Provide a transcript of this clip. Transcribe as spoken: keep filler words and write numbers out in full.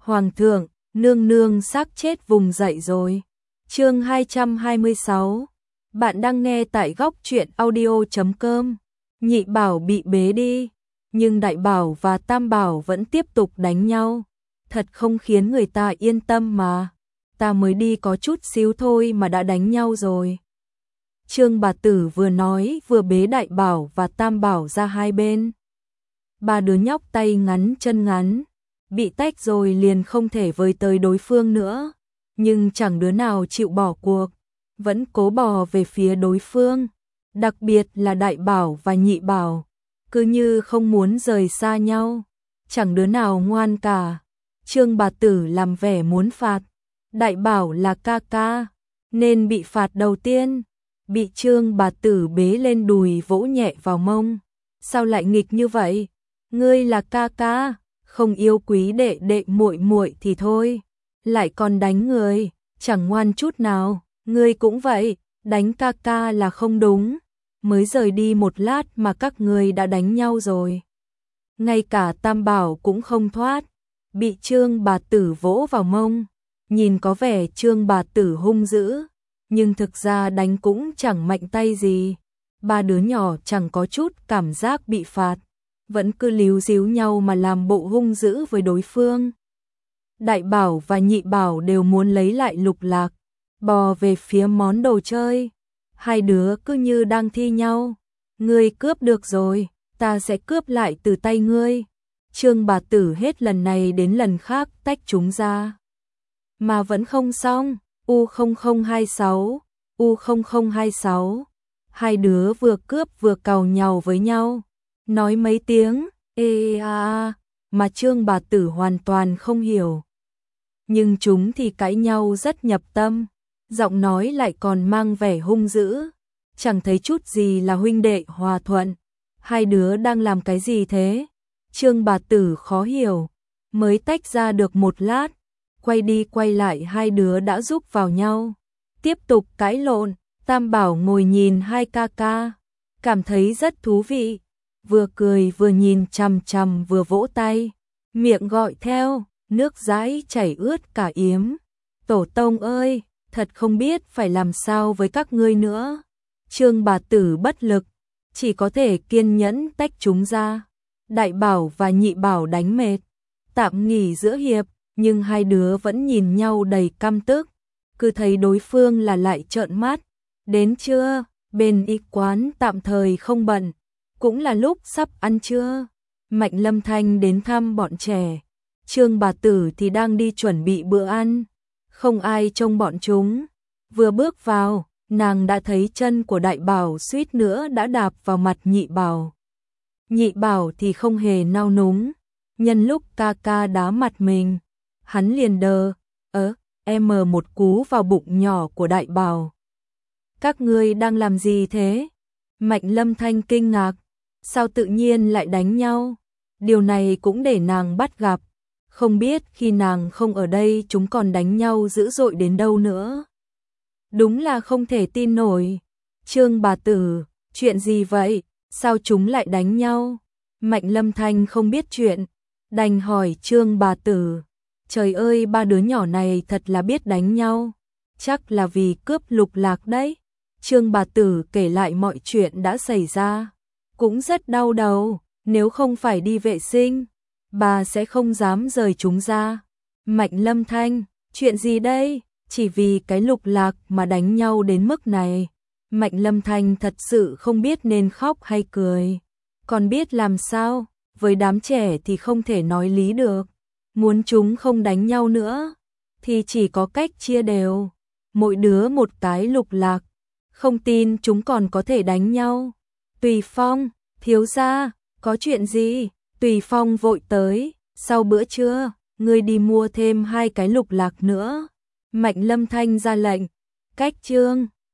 Hoàng thượng, nương nương xác chết vùng dậy rồi. Chương hai trăm hai mươi sáu. Bạn đang nghe tại góc truyện audio chấm com. Nhị bảo bị bế đi, nhưng đại bảo và tam bảo vẫn tiếp tục đánh nhau. Thật không khiến người ta yên tâm mà. Ta mới đi có chút xíu thôi mà đã đánh nhau rồi. Trương bà tử vừa nói vừa bế đại bảo và tam bảo ra hai bên. Ba đứa nhóc tay ngắn chân ngắn, bị tách rồi liền không thể với tới đối phương nữa. Nhưng chẳng đứa nào chịu bỏ cuộc, vẫn cố bò về phía đối phương. Đặc biệt là đại bảo và nhị bảo, cứ như không muốn rời xa nhau. Chẳng đứa nào ngoan cả. Trương bà tử làm vẻ muốn phạt. Đại bảo là ca ca, nên bị phạt đầu tiên. Bị Trương bà tử bế lên đùi vỗ nhẹ vào mông. Sao lại nghịch như vậy? Ngươi là ca ca, không yêu quý đệ đệ muội muội thì thôi, lại còn đánh người, chẳng ngoan chút nào. Ngươi cũng vậy, đánh ca ca là không đúng. Mới rời đi một lát mà các ngươi đã đánh nhau rồi. Ngay cả tam bảo cũng không thoát, bị Trương bà tử vỗ vào mông. Nhìn có vẻ Trương bà tử hung dữ, nhưng thực ra đánh cũng chẳng mạnh tay gì. Ba đứa nhỏ chẳng có chút cảm giác bị phạt, vẫn cứ líu díu nhau mà làm bộ hung dữ với đối phương. Đại bảo và nhị bảo đều muốn lấy lại lục lạc, bò về phía món đồ chơi. Hai đứa cứ như đang thi nhau. Ngươi cướp được rồi, ta sẽ cướp lại từ tay ngươi. Trương bà tử hết lần này đến lần khác tách chúng ra. Mà vẫn không xong. U không không hai sáu, U không không hai sáu. Hai đứa vừa cướp vừa càu nhàu với nhau, nói mấy tiếng ê a a mà Trương bà tử hoàn toàn không hiểu. Nhưng chúng thì cãi nhau rất nhập tâm, giọng nói lại còn mang vẻ hung dữ, chẳng thấy chút gì là huynh đệ hòa thuận. Hai đứa đang làm cái gì thế? Trương bà tử khó hiểu, mới tách ra được một lát, quay đi quay lại hai đứa đã rúc vào nhau, tiếp tục cãi lộn. Tam bảo ngồi nhìn hai ca ca, cảm thấy rất thú vị, vừa cười vừa nhìn chằm chằm vừa vỗ tay, miệng gọi theo, nước dãi chảy ướt cả yếm. Tổ tông ơi, thật không biết phải làm sao với các ngươi nữa. Trương bà tử bất lực, chỉ có thể kiên nhẫn tách chúng ra. Đại bảo và nhị bảo đánh mệt, tạm nghỉ giữa hiệp, nhưng hai đứa vẫn nhìn nhau đầy căm tức, cứ thấy đối phương là lại trợn mắt. Đến trưa, bên y quán tạm thời không bận, cũng là lúc sắp ăn trưa. Mạnh Lâm Thanh đến thăm bọn trẻ, Trương bà tử thì đang đi chuẩn bị bữa ăn. Không ai trông bọn chúng. Vừa bước vào, nàng đã thấy chân của đại bảo suýt nữa đã đạp vào mặt nhị bảo. Nhị bảo thì không hề nao núng, nhân lúc ca ca đá mặt mình, hắn liền đờ, ớ, em mờ một cú vào bụng nhỏ của đại bảo. Các ngươi đang làm gì thế? Mạnh Lâm Thanh kinh ngạc, sao tự nhiên lại đánh nhau? Điều này cũng để nàng bắt gặp, không biết khi nàng không ở đây chúng còn đánh nhau dữ dội đến đâu nữa. Đúng là không thể tin nổi. Trương bà tử, chuyện gì vậy? Sao chúng lại đánh nhau? Mạnh Lâm Thanh không biết chuyện, đành hỏi Trương bà tử. Trời ơi, ba đứa nhỏ này thật là biết đánh nhau, chắc là vì cướp lục lạc đấy. Trương bà tử kể lại mọi chuyện đã xảy ra, cũng rất đau đầu, nếu không phải đi vệ sinh, bà sẽ không dám rời chúng ra. Mạnh Lâm Thanh, chuyện gì đây? Chỉ vì cái lục lạc mà đánh nhau đến mức này. Mạnh Lâm Thanh thật sự không biết nên khóc hay cười, còn biết làm sao, với đám trẻ thì không thể nói lý được. Muốn chúng không đánh nhau nữa, thì chỉ có cách chia đều, mỗi đứa một cái lục lạc. Không tin chúng còn có thể đánh nhau. Tùy Phong, thiếu gia, có chuyện gì? Tùy Phong vội tới, sau bữa trưa, ngươi đi mua thêm hai cái lục lạc nữa. Mạnh Lâm Thanh ra lệnh, cách Trương